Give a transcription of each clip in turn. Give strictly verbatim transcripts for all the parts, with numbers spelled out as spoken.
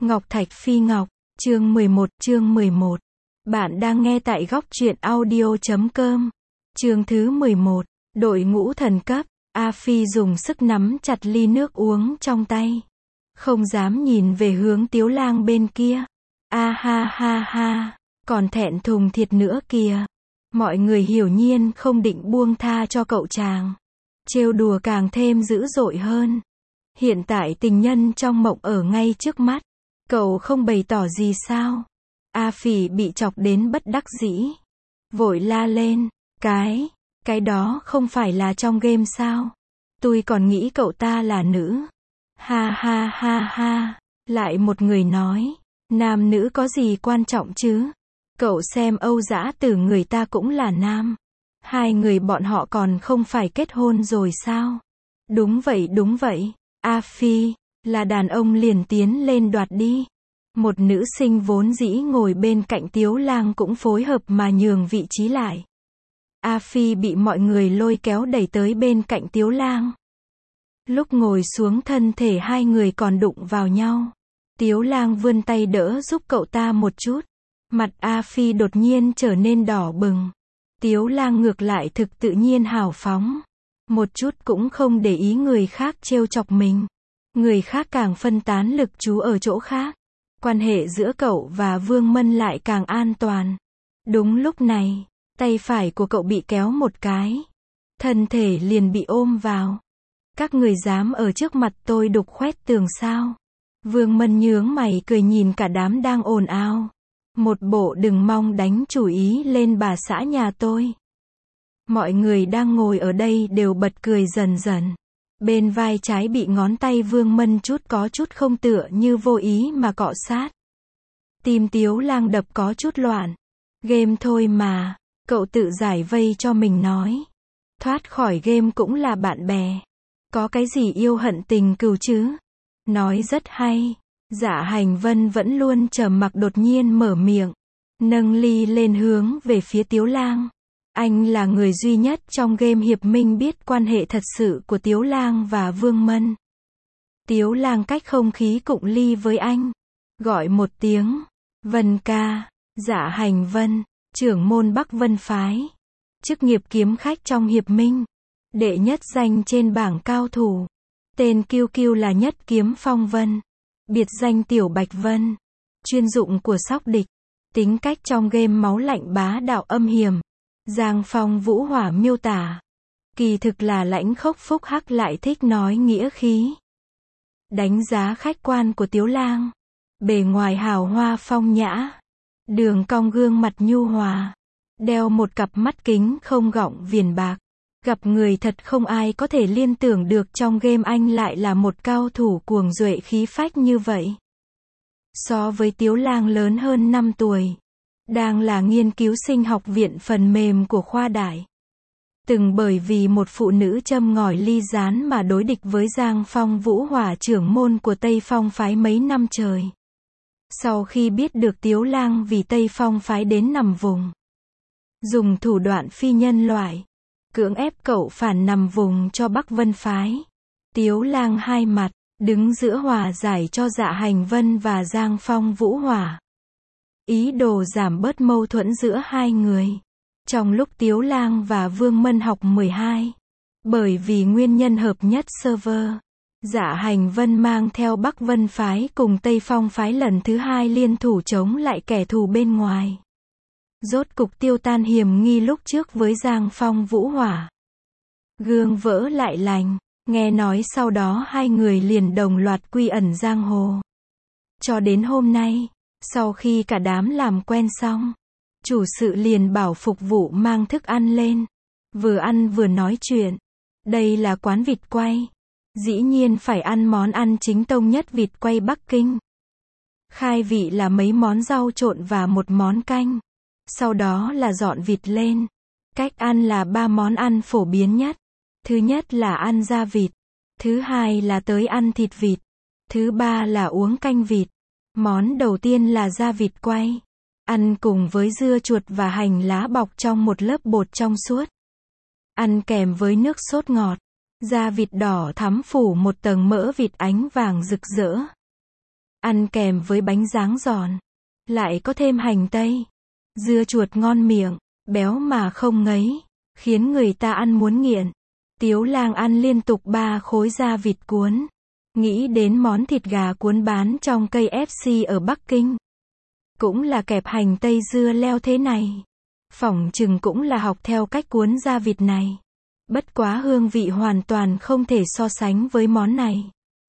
Ngọc Thạch Phi Ngọc, chương mười một, chương mười một. Bạn đang nghe tại góc truyện audio chấm com. Chương thứ mười một, đội ngũ thần cấp. A Phi dùng sức nắm chặt ly nước uống trong tay. Không dám nhìn về hướng Tiếu Lang bên kia. A ha ha ha, còn thẹn thùng thiệt nữa kìa. Mọi người hiển nhiên không định buông tha cho cậu chàng. Trêu đùa càng thêm dữ dội hơn. Hiện tại tình nhân trong mộng ở ngay trước mắt. Cậu không bày tỏ gì sao? A Phỉ bị chọc đến bất đắc dĩ. Vội la lên, cái, cái đó không phải là trong game sao? Tôi còn nghĩ cậu ta là nữ. Ha ha ha ha, lại một người nói, nam nữ có gì quan trọng chứ? Cậu xem Âu Dã Tử người ta cũng là nam. Hai người bọn họ còn không phải kết hôn rồi sao? Đúng vậy đúng vậy, A Phi, là đàn ông liền tiến lên đoạt đi. Một nữ sinh vốn dĩ ngồi bên cạnh Tiếu Lang cũng phối hợp mà nhường vị trí lại. A Phi bị mọi người lôi kéo đẩy tới bên cạnh Tiếu Lang. Lúc ngồi xuống thân thể hai người còn đụng vào nhau. Tiếu Lang vươn tay đỡ giúp cậu ta một chút. Mặt A Phi đột nhiên trở nên đỏ bừng. Tiếu Lang ngược lại thực tự nhiên hào phóng. Một chút cũng không để ý người khác trêu chọc mình. Người khác càng phân tán lực chú ở chỗ khác. Quan hệ giữa cậu và Vương Mân lại càng an toàn. Đúng lúc này, tay phải của cậu bị kéo một cái. Thân thể liền bị ôm vào. Các người dám ở trước mặt tôi đục khoét tường sao? Vương Mân nhướng mày cười nhìn cả đám đang ồn ào. Một bộ đừng mong đánh chủ ý lên bà xã nhà tôi. Mọi người đang ngồi ở đây đều bật cười dần dần. Bên vai trái bị ngón tay Vương Mân chút có chút không tựa như vô ý mà cọ sát. Tim Tiếu Lang đập có chút loạn. Game thôi mà, cậu tự giải vây cho mình nói. Thoát khỏi game cũng là bạn bè. Có cái gì yêu hận tình cừu chứ? Nói rất hay. Dạ Hành Vân vẫn luôn trầm mặc đột nhiên mở miệng. Nâng ly lên hướng về phía Tiếu Lang. Anh là người duy nhất trong game hiệp minh biết quan hệ thật sự của Tiếu Lang và Vương Mân. Tiếu Lang cách không khí cụng ly với anh. Gọi một tiếng. Vân ca. Dạ Hành Vân. Trưởng môn Bắc Vân Phái. Chức nghiệp kiếm khách trong hiệp minh. Đệ nhất danh trên bảng cao thủ. Tên kiêu kiêu là Nhất Kiếm Phong Vân. Biệt danh Tiểu Bạch Vân. Chuyên dụng của sóc địch. Tính cách trong game máu lạnh bá đạo âm hiểm. Giang Phong Vũ Hỏa miêu tả. Kỳ thực là lãnh khốc phúc hắc lại thích nói nghĩa khí. Đánh giá khách quan của Tiếu Lang. Bề ngoài hào hoa phong nhã. Đường cong gương mặt nhu hòa. Đeo một cặp mắt kính không gọng viền bạc. Gặp người thật không ai có thể liên tưởng được trong game anh lại là một cao thủ cuồng duệ khí phách như vậy. So với Tiếu Lang lớn hơn năm tuổi. Đang là nghiên cứu sinh học viện phần mềm của khoa đại. Từng bởi vì một phụ nữ châm ngòi ly gián mà đối địch với Giang Phong Vũ Hỏa trưởng môn của Tây Phong Phái mấy năm trời. Sau khi biết được Tiếu Lang vì Tây Phong Phái đến nằm vùng. Dùng thủ đoạn phi nhân loại. Cưỡng ép cậu phản nằm vùng cho Bắc Vân Phái. Tiếu Lang hai mặt, đứng giữa hòa giải cho Dạ Hành Vân và Giang Phong Vũ Hỏa. Ý đồ giảm bớt mâu thuẫn giữa hai người. Trong lúc Tiếu Lang và Vương Mân học mười hai. Bởi vì nguyên nhân hợp nhất server. Dạ Hành Vân mang theo Bắc Vân Phái cùng Tây Phong Phái lần thứ hai liên thủ chống lại kẻ thù bên ngoài. Rốt cục tiêu tan hiểm nghi lúc trước với Giang Phong Vũ Hỏa. Gương vỡ lại lành. Nghe nói sau đó hai người liền đồng loạt quy ẩn giang hồ. Cho đến hôm nay. Sau khi cả đám làm quen xong, chủ sự liền bảo phục vụ mang thức ăn lên. Vừa ăn vừa nói chuyện. Đây là quán vịt quay. Dĩ nhiên phải ăn món ăn chính tông nhất vịt quay Bắc Kinh. Khai vị là mấy món rau trộn và một món canh. Sau đó là dọn vịt lên. Cách ăn là ba món ăn phổ biến nhất. Thứ nhất là ăn da vịt. Thứ hai là tới ăn thịt vịt. Thứ ba là uống canh vịt. Món đầu tiên là da vịt quay. Ăn cùng với dưa chuột và hành lá bọc trong một lớp bột trong suốt. Ăn kèm với nước sốt ngọt. Da vịt đỏ thắm phủ một tầng mỡ vịt ánh vàng rực rỡ. ăn kèm với bánh ráng giòn. Lại có thêm hành tây. Dưa chuột ngon miệng, béo mà không ngấy, khiến người ta ăn muốn nghiện. Tiếu Lang ăn liên tục ba khối da vịt cuốn. Nghĩ đến món thịt gà cuốn bán trong ca ép xê ở Bắc Kinh. Cũng là kẹp hành tây dưa leo thế này. Phỏng chừng cũng là học theo cách cuốn da vịt này. Bất quá hương vị hoàn toàn không thể so sánh với món này.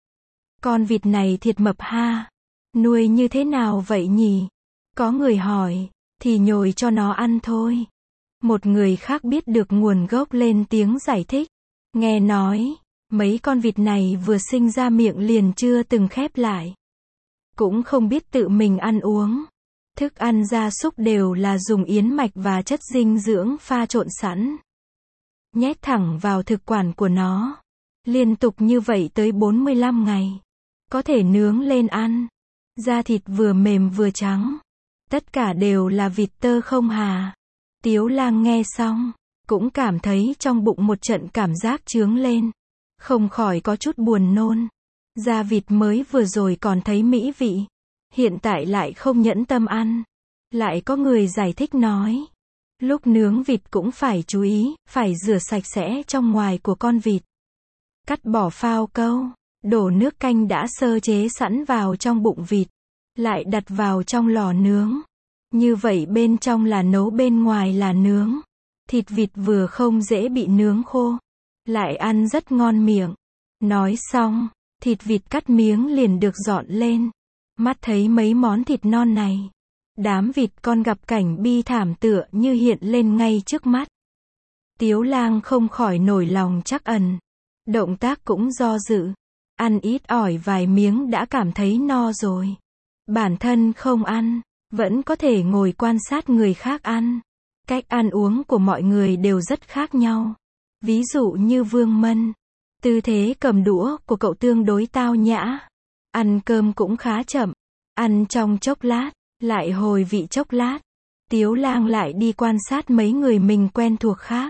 Con vịt này thiệt mập ha. Nuôi như thế nào vậy nhỉ? Có người hỏi, thì nhồi cho nó ăn thôi. Một người khác biết được nguồn gốc lên tiếng giải thích. Nghe nói, mấy con vịt này vừa sinh ra miệng liền chưa từng khép lại. Cũng không biết tự mình ăn uống. Thức ăn gia súc đều là dùng yến mạch và chất dinh dưỡng pha trộn sẵn. Nhét thẳng vào thực quản của nó. Liên tục như vậy tới bốn mươi lăm ngày. Có thể nướng lên ăn. Da thịt vừa mềm vừa trắng. Tất cả đều là vịt tơ không hà. Tiếu Lang nghe xong, cũng cảm thấy trong bụng một trận cảm giác chướng lên. Không khỏi có chút buồn nôn. Da vịt mới vừa rồi còn thấy mỹ vị. Hiện tại lại không nhẫn tâm ăn. Lại có người giải thích nói. Lúc nướng vịt cũng phải chú ý, phải rửa sạch sẽ trong ngoài của con vịt. Cắt bỏ phao câu, đổ nước canh đã sơ chế sẵn vào trong bụng vịt. Lại đặt vào trong lò nướng. Như vậy bên trong là nấu bên ngoài là nướng. Thịt vịt vừa không dễ bị nướng khô. Lại ăn rất ngon miệng. Nói xong, thịt vịt cắt miếng liền được dọn lên. Mắt thấy mấy món thịt non này. Đám vịt con gặp cảnh bi thảm tựa như hiện lên ngay trước mắt. Tiếu Lang không khỏi nổi lòng trắc ẩn. Động tác cũng do dự. Ăn ít ỏi vài miếng đã cảm thấy no rồi. Bản thân không ăn, vẫn có thể ngồi quan sát người khác ăn. Cách ăn uống của mọi người đều rất khác nhau. Ví dụ như Vương Mân. Tư thế cầm đũa của cậu tương đối tao nhã. Ăn cơm cũng khá chậm. Ăn trong chốc lát, lại hồi vị chốc lát. Tiếu Lang lại đi quan sát mấy người mình quen thuộc khác.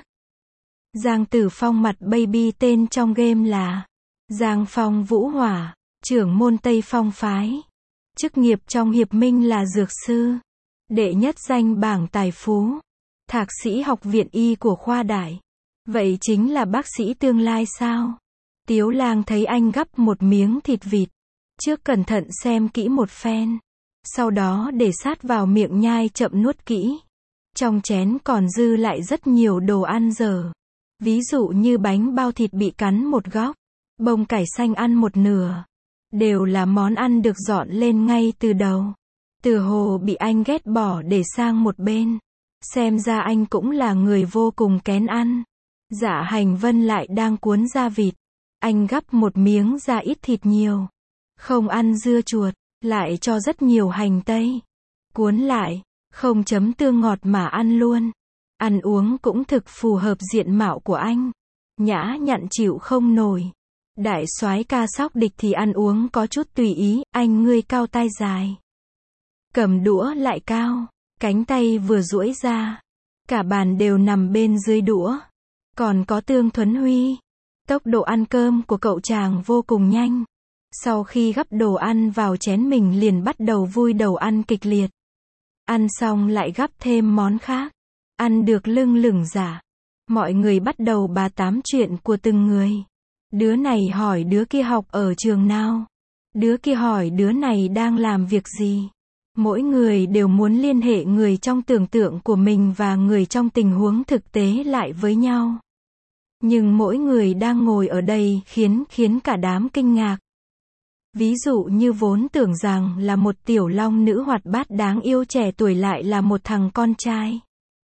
Giang Tử Phong mặt baby tên trong game là Giang Phong Vũ Hỏa, trưởng môn Tây Phong phái. Chức nghiệp trong hiệp minh là dược sư. Đệ nhất danh bảng tài phú. Thạc sĩ học viện y của khoa đại. Vậy chính là bác sĩ tương lai sao? Tiếu Lang thấy anh gắp một miếng thịt vịt. Trước cẩn thận xem kỹ một phen. Sau đó để sát vào miệng nhai chậm nuốt kỹ. Trong chén còn dư lại rất nhiều đồ ăn dở. Ví dụ như bánh bao thịt bị cắn một góc. Bông cải xanh ăn một nửa. Đều là món ăn được dọn lên ngay từ đầu. Từ hồ bị anh ghét bỏ để sang một bên. Xem ra anh cũng là người vô cùng kén ăn. Dạ Hành Vân lại đang cuốn da vịt. Anh gắp một miếng ra ít thịt nhiều. Không ăn dưa chuột, lại cho rất nhiều hành tây. Cuốn lại, không chấm tương ngọt mà ăn luôn. Ăn uống cũng thực phù hợp diện mạo của anh. Nhã nhặn chịu không nổi. Đại soái ca Sóc Địch thì ăn uống có chút tùy ý, anh ngươi cao tai dài. Cầm đũa lại cao, cánh tay vừa duỗi ra. Cả bàn đều nằm bên dưới đũa. Còn có Tương Thuấn Huy. Tốc độ ăn cơm của cậu chàng vô cùng nhanh. Sau khi gắp đồ ăn vào chén mình liền bắt đầu vui đầu ăn kịch liệt. Ăn xong lại gắp thêm món khác. Ăn được lưng lửng giả. Mọi người bắt đầu bà tám chuyện của từng người. Đứa này hỏi đứa kia học ở trường nào. Đứa kia hỏi đứa này đang làm việc gì. Mỗi người đều muốn liên hệ người trong tưởng tượng của mình và người trong tình huống thực tế lại với nhau. Nhưng mỗi người đang ngồi ở đây khiến khiến cả đám kinh ngạc. Ví dụ như vốn tưởng rằng là một tiểu long nữ hoạt bát đáng yêu trẻ tuổi lại là một thằng con trai.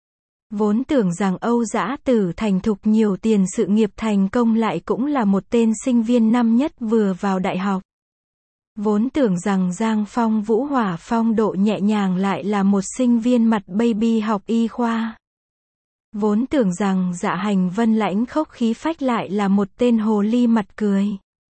Vốn tưởng rằng Âu Dã Tử thành thục nhiều tiền sự nghiệp thành công lại cũng là một tên sinh viên năm nhất vừa vào đại học. Vốn tưởng rằng Giang Phong Vũ Hỏa phong độ nhẹ nhàng lại là một sinh viên mặt baby học y khoa. Vốn tưởng rằng Dạ Hành Vân lãnh khốc khí phách lại là một tên hồ ly mặt cười.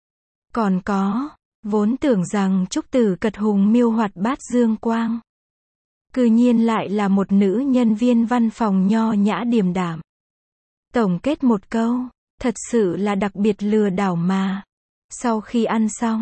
Còn có, vốn tưởng rằng Trúc Tử Cật Hùng miêu hoạt bát dương quang. Cư nhiên lại là một nữ nhân viên văn phòng nho nhã điềm đạm. Tổng kết một câu, thật sự là đặc biệt lừa đảo mà. Sau khi ăn xong,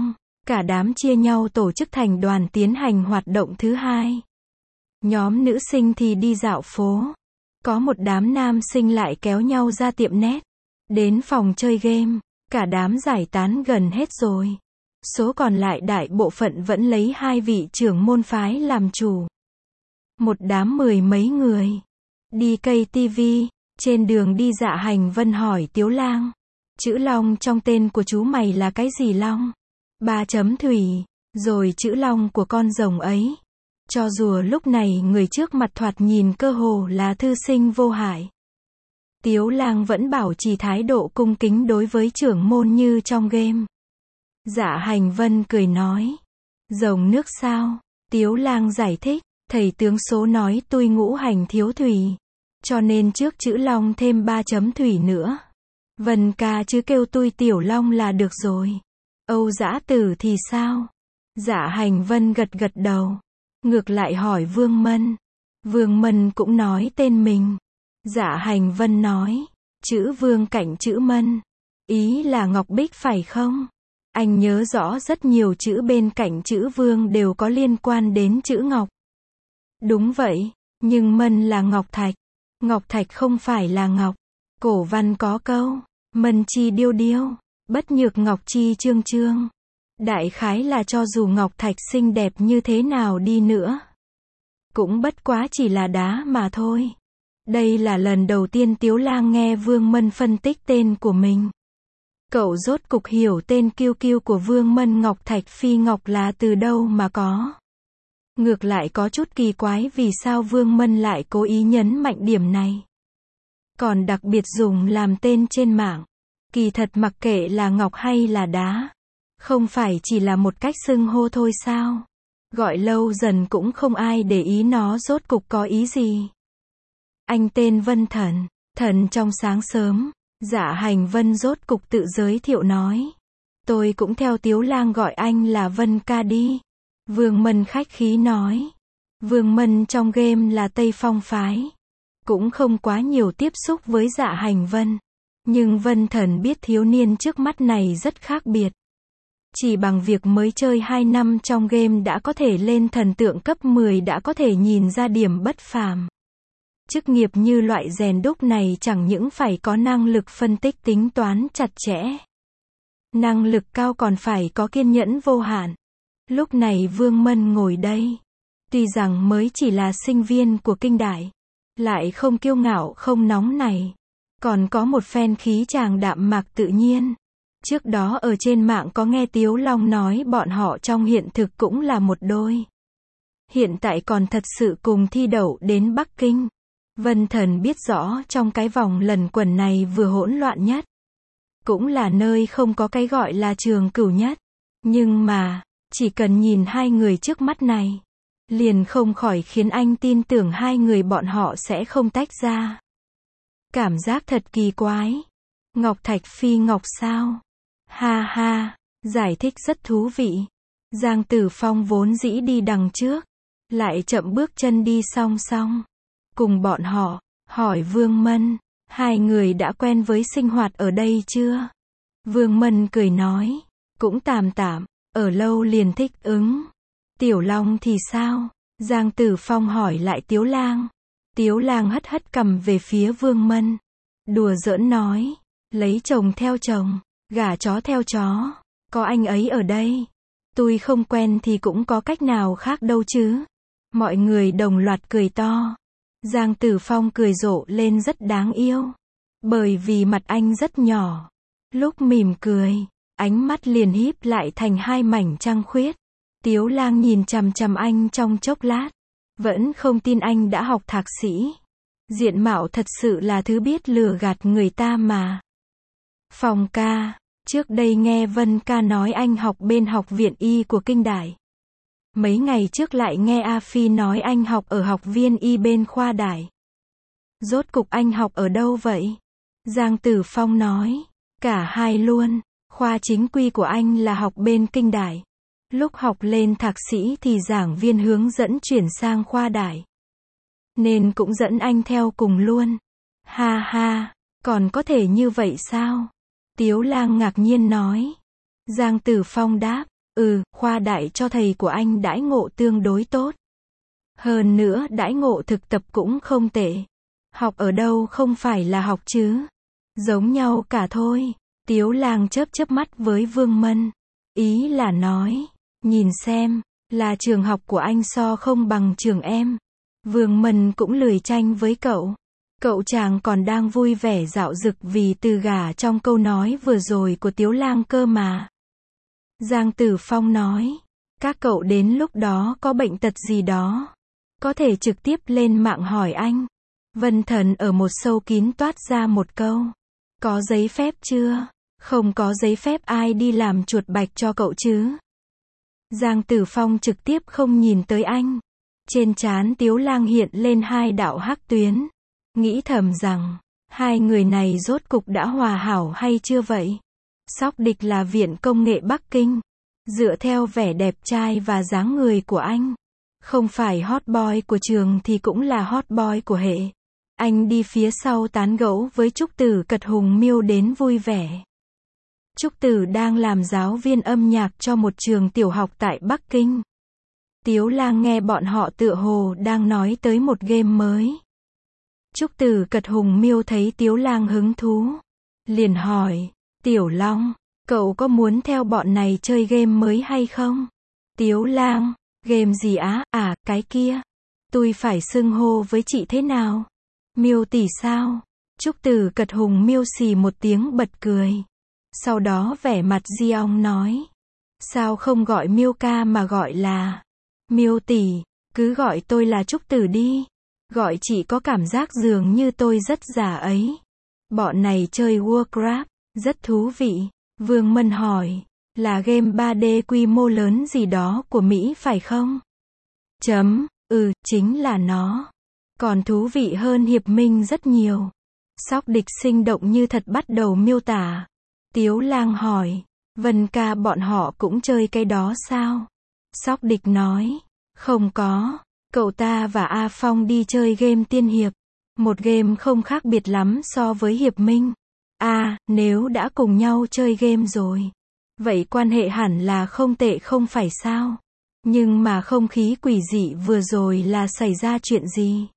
Cả đám chia nhau tổ chức thành đoàn tiến hành hoạt động thứ hai. Nhóm nữ sinh thì đi dạo phố. Có một đám nam sinh lại kéo nhau ra tiệm net. Đến phòng chơi game. Cả đám giải tán gần hết rồi. Số còn lại đại bộ phận vẫn lấy hai vị trưởng môn phái làm chủ. Một đám mười mấy người. Đi cây tivi. Trên đường đi Dạ Hành Vân hỏi Tiếu Lang. Chữ Long trong tên của chú mày là cái gì Long? Ba chấm thủy. Rồi chữ Long của con rồng ấy. Cho dù lúc này người trước mặt thoạt nhìn cơ hồ là thư sinh vô hại. Tiếu Lang vẫn bảo trì thái độ cung kính đối với trưởng môn như trong game. Dạ Hành Vân cười nói. Rồng nước sao? Tiếu Lang giải thích. Thầy tướng số nói tôi ngũ hành thiếu thủy. Cho nên trước chữ Long thêm ba chấm thủy nữa. Vân ca chứ kêu tôi Tiểu Long là được rồi. Âu Dã Tử thì sao? Dạ Hành Vân gật gật đầu. Ngược lại hỏi Vương Mân. Vương Mân cũng nói tên mình. Dạ Hành Vân nói. Chữ Vương cạnh chữ Mân. Ý là Ngọc Bích phải không? Anh nhớ rõ rất nhiều chữ bên cạnh chữ Vương đều có liên quan đến chữ Ngọc. Đúng vậy, nhưng Mân là Ngọc Thạch. Ngọc Thạch không phải là Ngọc. Cổ văn có câu. Mân chi điêu điêu. Bất nhược Ngọc chi trương trương. Đại khái là cho dù Ngọc Thạch xinh đẹp như thế nào đi nữa. Cũng bất quá chỉ là đá mà thôi. Đây là lần đầu tiên Tiếu Lang nghe Vương Mân phân tích tên của mình. Cậu rốt cục hiểu tên kiêu kiêu của Vương Mân Ngọc Thạch Phi Ngọc là từ đâu mà có. Ngược lại có chút kỳ quái vì sao Vương Mân lại cố ý nhấn mạnh điểm này. Còn đặc biệt dùng làm tên trên mạng. Kỳ thật mặc kệ là ngọc hay là đá. Không phải chỉ là một cách xưng hô thôi sao? Gọi lâu dần cũng không ai để ý nó rốt cục có ý gì. Anh tên Vân Thần. Thần trong sáng sớm. Dạ Hành Vân rốt cục tự giới thiệu nói. Tôi cũng theo Tiếu Lang gọi anh là Vân ca đi. Vương Mân khách khí nói. Vương Mân trong game là Tây Phong phái. Cũng không quá nhiều tiếp xúc với Dạ Hành Vân. Nhưng Vân Thần biết thiếu niên trước mắt này rất khác biệt. Chỉ bằng việc mới chơi hai năm trong game đã có thể lên thần tượng cấp mười đã có thể nhìn ra điểm bất phàm. Chức nghiệp như loại rèn đúc này chẳng những phải có năng lực phân tích tính toán chặt chẽ. Năng lực cao còn phải có kiên nhẫn vô hạn. Lúc này Vương Mân ngồi đây. Tuy rằng mới chỉ là sinh viên của kinh đại. Lại không kiêu ngạo không nóng này. Còn có một phen khí chàng đạm mạc tự nhiên. Trước đó ở trên mạng có nghe Tiếu Long nói bọn họ trong hiện thực cũng là một đôi. Hiện tại còn thật sự cùng thi đậu đến Bắc Kinh. Vân Thần biết rõ trong cái vòng lần quần này vừa hỗn loạn nhất. Cũng là nơi không có cái gọi là trường cửu nhất. Nhưng mà, chỉ cần nhìn hai người trước mắt này. Liền không khỏi khiến anh tin tưởng hai người bọn họ sẽ không tách ra. Cảm giác thật kỳ quái. Ngọc Thạch Phi Ngọc sao? Ha ha, giải thích rất thú vị. Giang Tử Phong vốn dĩ đi đằng trước. Lại chậm bước chân đi song song. Cùng bọn họ, hỏi Vương Mân. Hai người đã quen với sinh hoạt ở đây chưa? Vương Mân cười nói. Cũng tạm tạm, ở lâu liền thích ứng. Tiểu Long thì sao? Giang Tử Phong hỏi lại Tiếu Lang. Tiếu Lang hất hất cầm về phía Vương Mân. Đùa giỡn nói. Lấy chồng theo chồng, gả chó theo chó. Có anh ấy ở đây. Tôi không quen thì cũng có cách nào khác đâu chứ. Mọi người đồng loạt cười to. Giang Tử Phong cười rộ lên rất đáng yêu. Bởi vì mặt anh rất nhỏ. Lúc mỉm cười, ánh mắt liền híp lại thành hai mảnh trăng khuyết. Tiếu Lang nhìn chằm chằm anh trong chốc lát. Vẫn không tin anh đã học thạc sĩ. Diện mạo thật sự là thứ biết lừa gạt người ta mà. Phong ca, trước đây nghe Vân ca nói anh học bên học viện y của kinh đại. Mấy ngày trước lại nghe A Phi nói anh học ở học viên y bên khoa đại. Rốt cục anh học ở đâu vậy? Giang Tử Phong nói. Cả hai luôn. Khoa chính quy của anh là học bên kinh đại. Lúc học lên thạc sĩ thì giảng viên hướng dẫn chuyển sang khoa đại. Nên cũng dẫn anh theo cùng luôn. Ha ha, còn có thể như vậy sao? Tiếu Lang ngạc nhiên nói. Giang Tử Phong đáp. Ừ, khoa đại cho thầy của anh đãi ngộ tương đối tốt. Hơn nữa đãi ngộ thực tập cũng không tệ. Học ở đâu không phải là học chứ. Giống nhau cả thôi. Tiếu Lang chớp chớp mắt với Vương Mân. Ý là nói, nhìn xem, là trường học của anh so không bằng trường em. Vương Mân cũng lười tranh với cậu. Cậu chàng còn đang vui vẻ dạo dực vì từ gả trong câu nói vừa rồi của Tiếu Lang cơ mà. Giang Tử Phong nói, các cậu đến lúc đó có bệnh tật gì đó, có thể trực tiếp lên mạng hỏi anh. Vân Thần ở một sâu kín toát ra một câu. Có giấy phép chưa? Không có giấy phép ai đi làm chuột bạch cho cậu chứ? Giang Tử Phong trực tiếp không nhìn tới anh. Trên trán Tiếu Lang hiện lên hai đạo hắc tuyến. Nghĩ thầm rằng, hai người này rốt cục đã hòa hảo hay chưa vậy? Sóc Địch là viện công nghệ Bắc Kinh. Dựa theo vẻ đẹp trai và dáng người của anh, không phải hot boy của trường thì cũng là hot boy của hệ. Anh đi phía sau tán gẫu với Trúc Tử Cật Hùng Miêu đến vui vẻ. Trúc Tử đang làm giáo viên âm nhạc cho một trường tiểu học tại Bắc Kinh. Tiếu Lang nghe bọn họ tựa hồ đang nói tới một game mới. Trúc Tử Cật Hùng Miêu thấy Tiếu Lang hứng thú, liền hỏi, Tiểu Long, cậu có muốn theo bọn này chơi game mới hay không? Tiếu Lang, game gì á? À, cái kia. Tôi phải xưng hô với chị thế nào? Miêu tỷ sao? Trúc Tử Cật Hùng Miêu xì một tiếng bật cười. Sau đó vẻ mặt Diong nói, sao không gọi Miêu ca mà gọi là Miêu tỷ, cứ gọi tôi là Trúc Tử đi. Gọi chị có cảm giác dường như tôi rất già ấy. Bọn này chơi Warcraft, rất thú vị. Vương Mân hỏi, là game ba D quy mô lớn gì đó của Mỹ phải không? Chấm, ừ, chính là nó. Còn thú vị hơn Hiệp Minh rất nhiều. Sóc Địch sinh động như thật bắt đầu miêu tả. Tiếu Lang hỏi, Vân ca bọn họ cũng chơi cái đó sao? Sóc Địch nói, không có. Cậu ta và A Phong đi chơi game tiên hiệp. Một game không khác biệt lắm so với Hiệp Minh. À, nếu đã cùng nhau chơi game rồi, vậy quan hệ hẳn là không tệ không phải sao? Nhưng mà không khí quỷ dị vừa rồi là xảy ra chuyện gì?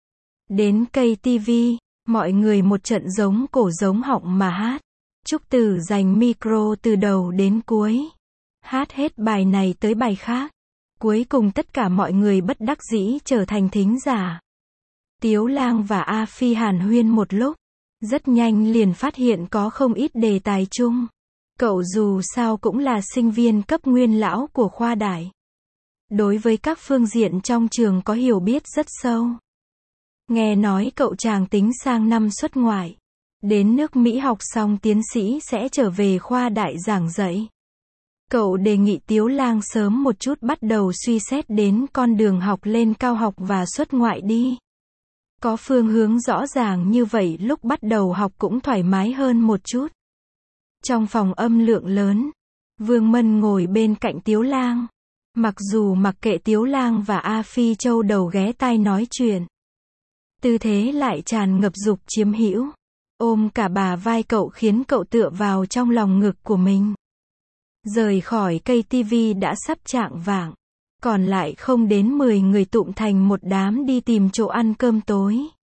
Đến cây tivi, mọi người một trận giống cổ giống họng mà hát. Trúc Tử giành micro từ đầu đến cuối. Hát hết bài này tới bài khác. Cuối cùng tất cả mọi người bất đắc dĩ trở thành thính giả. Tiếu Lang và A Phi hàn huyên một lúc. Rất nhanh liền phát hiện có không ít đề tài chung. Cậu dù sao cũng là sinh viên cấp nguyên lão của khoa đại. Đối với các phương diện trong trường có hiểu biết rất sâu. Nghe nói cậu chàng tính sang năm xuất ngoại. Đến nước Mỹ học xong tiến sĩ sẽ trở về khoa đại giảng dạy. Cậu đề nghị Tiếu Lang sớm một chút bắt đầu suy xét đến con đường học lên cao học và xuất ngoại đi. Có phương hướng rõ ràng như vậy lúc bắt đầu học cũng thoải mái hơn một chút. Trong phòng âm lượng lớn, Vương Mân ngồi bên cạnh Tiếu Lang. Mặc dù mặc kệ Tiếu Lang và A Phi châu đầu ghé tai nói chuyện, tư thế lại tràn ngập dục chiếm hữu. Ôm cả bà vai cậu khiến cậu tựa vào trong lòng ngực của mình. Rời khỏi cây tivi đã sắp chạng vạng. Còn lại không đến mười người tụm thành một đám đi tìm chỗ ăn cơm tối.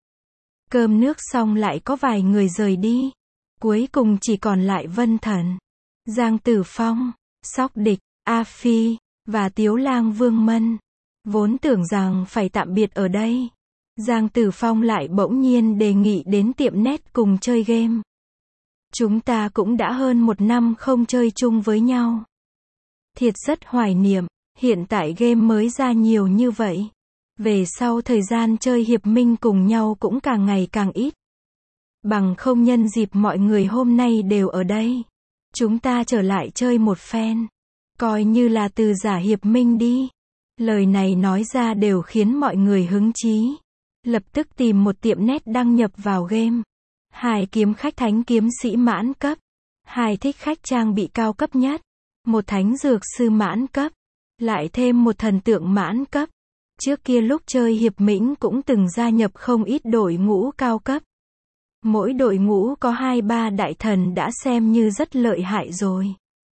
Cơm nước xong lại có vài người rời đi. Cuối cùng chỉ còn lại Vân Thần, Giang Tử Phong, Sóc Địch, A Phi, và Tiếu Lang Vương Mân. Vốn tưởng rằng phải tạm biệt ở đây. Giang Tử Phong lại bỗng nhiên đề nghị đến tiệm net cùng chơi game. Chúng ta cũng đã hơn một năm không chơi chung với nhau. Thiệt rất hoài niệm. Hiện tại game mới ra nhiều như vậy. Về sau thời gian chơi Hiệp Minh cùng nhau cũng càng ngày càng ít. Bằng không nhân dịp mọi người hôm nay đều ở đây. Chúng ta trở lại chơi một phen. Coi như là từ giả Hiệp Minh đi. Lời này nói ra đều khiến mọi người hứng chí. Lập tức tìm một tiệm net đăng nhập vào game. Hai kiếm khách thánh kiếm sĩ mãn cấp. Hai thích khách trang bị cao cấp nhất. Một thánh dược sư mãn cấp. Lại thêm một thần tượng mãn cấp. Trước kia lúc chơi Hiệp Mĩnh cũng từng gia nhập không ít đội ngũ cao cấp. Mỗi đội ngũ có hai ba đại thần đã xem như rất lợi hại rồi.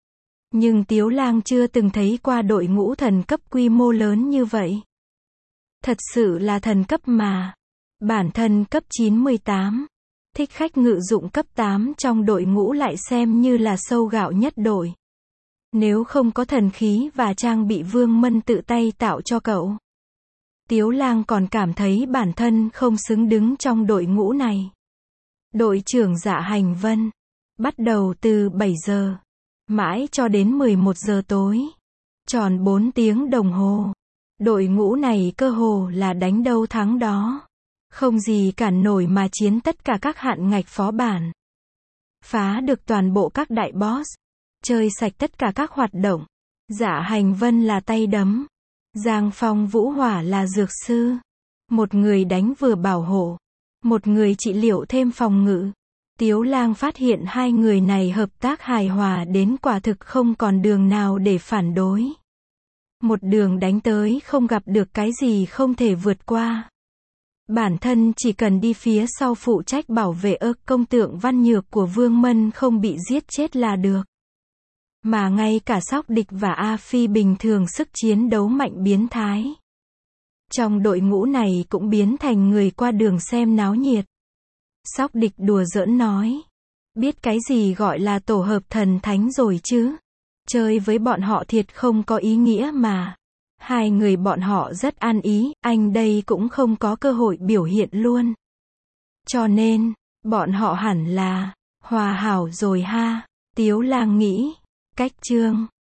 Nhưng Tiếu Lang chưa từng thấy qua đội ngũ thần cấp quy mô lớn như vậy. Thật sự là thần cấp mà. Bản thân cấp chín mươi tám, thích khách ngự dụng cấp tám trong đội ngũ lại xem như là sâu gạo nhất đội. Nếu không có thần khí và trang bị Vương Mân tự tay tạo cho cậu, Tiếu Lang còn cảm thấy bản thân không xứng đứng trong đội ngũ này. Đội trưởng Dạ Hành Vân, bắt đầu từ bảy giờ, mãi cho đến mười một giờ tối. Tròn bốn tiếng đồng hồ. Đội ngũ này cơ hồ là đánh đâu thắng đó. Không gì cản nổi mà chiến tất cả các hạn ngạch phó bản. Phá được toàn bộ các đại boss. Chơi sạch tất cả các hoạt động. Dạ Hành Vân là tay đấm. Giang Phong Vũ Hỏa là dược sư. Một người đánh vừa bảo hộ. Một người trị liệu thêm phòng ngự. Tiếu Lang phát hiện hai người này hợp tác hài hòa đến quả thực không còn đường nào để phản đối. Một đường đánh tới không gặp được cái gì không thể vượt qua. Bản thân chỉ cần đi phía sau phụ trách bảo vệ ơ công tượng văn nhược của Vương Mân không bị giết chết là được. Mà ngay cả Sóc Địch và A Phi bình thường sức chiến đấu mạnh biến thái. Trong đội ngũ này cũng biến thành người qua đường xem náo nhiệt. Sóc Địch đùa giỡn nói. Biết cái gì gọi là tổ hợp thần thánh rồi chứ. Chơi với bọn họ thiệt không có ý nghĩa mà. Hai người bọn họ rất ăn ý, anh đây cũng không có cơ hội biểu hiện luôn. Cho nên, bọn họ hẳn là hòa hảo rồi ha. Tiếu Lang nghĩ. Cách chương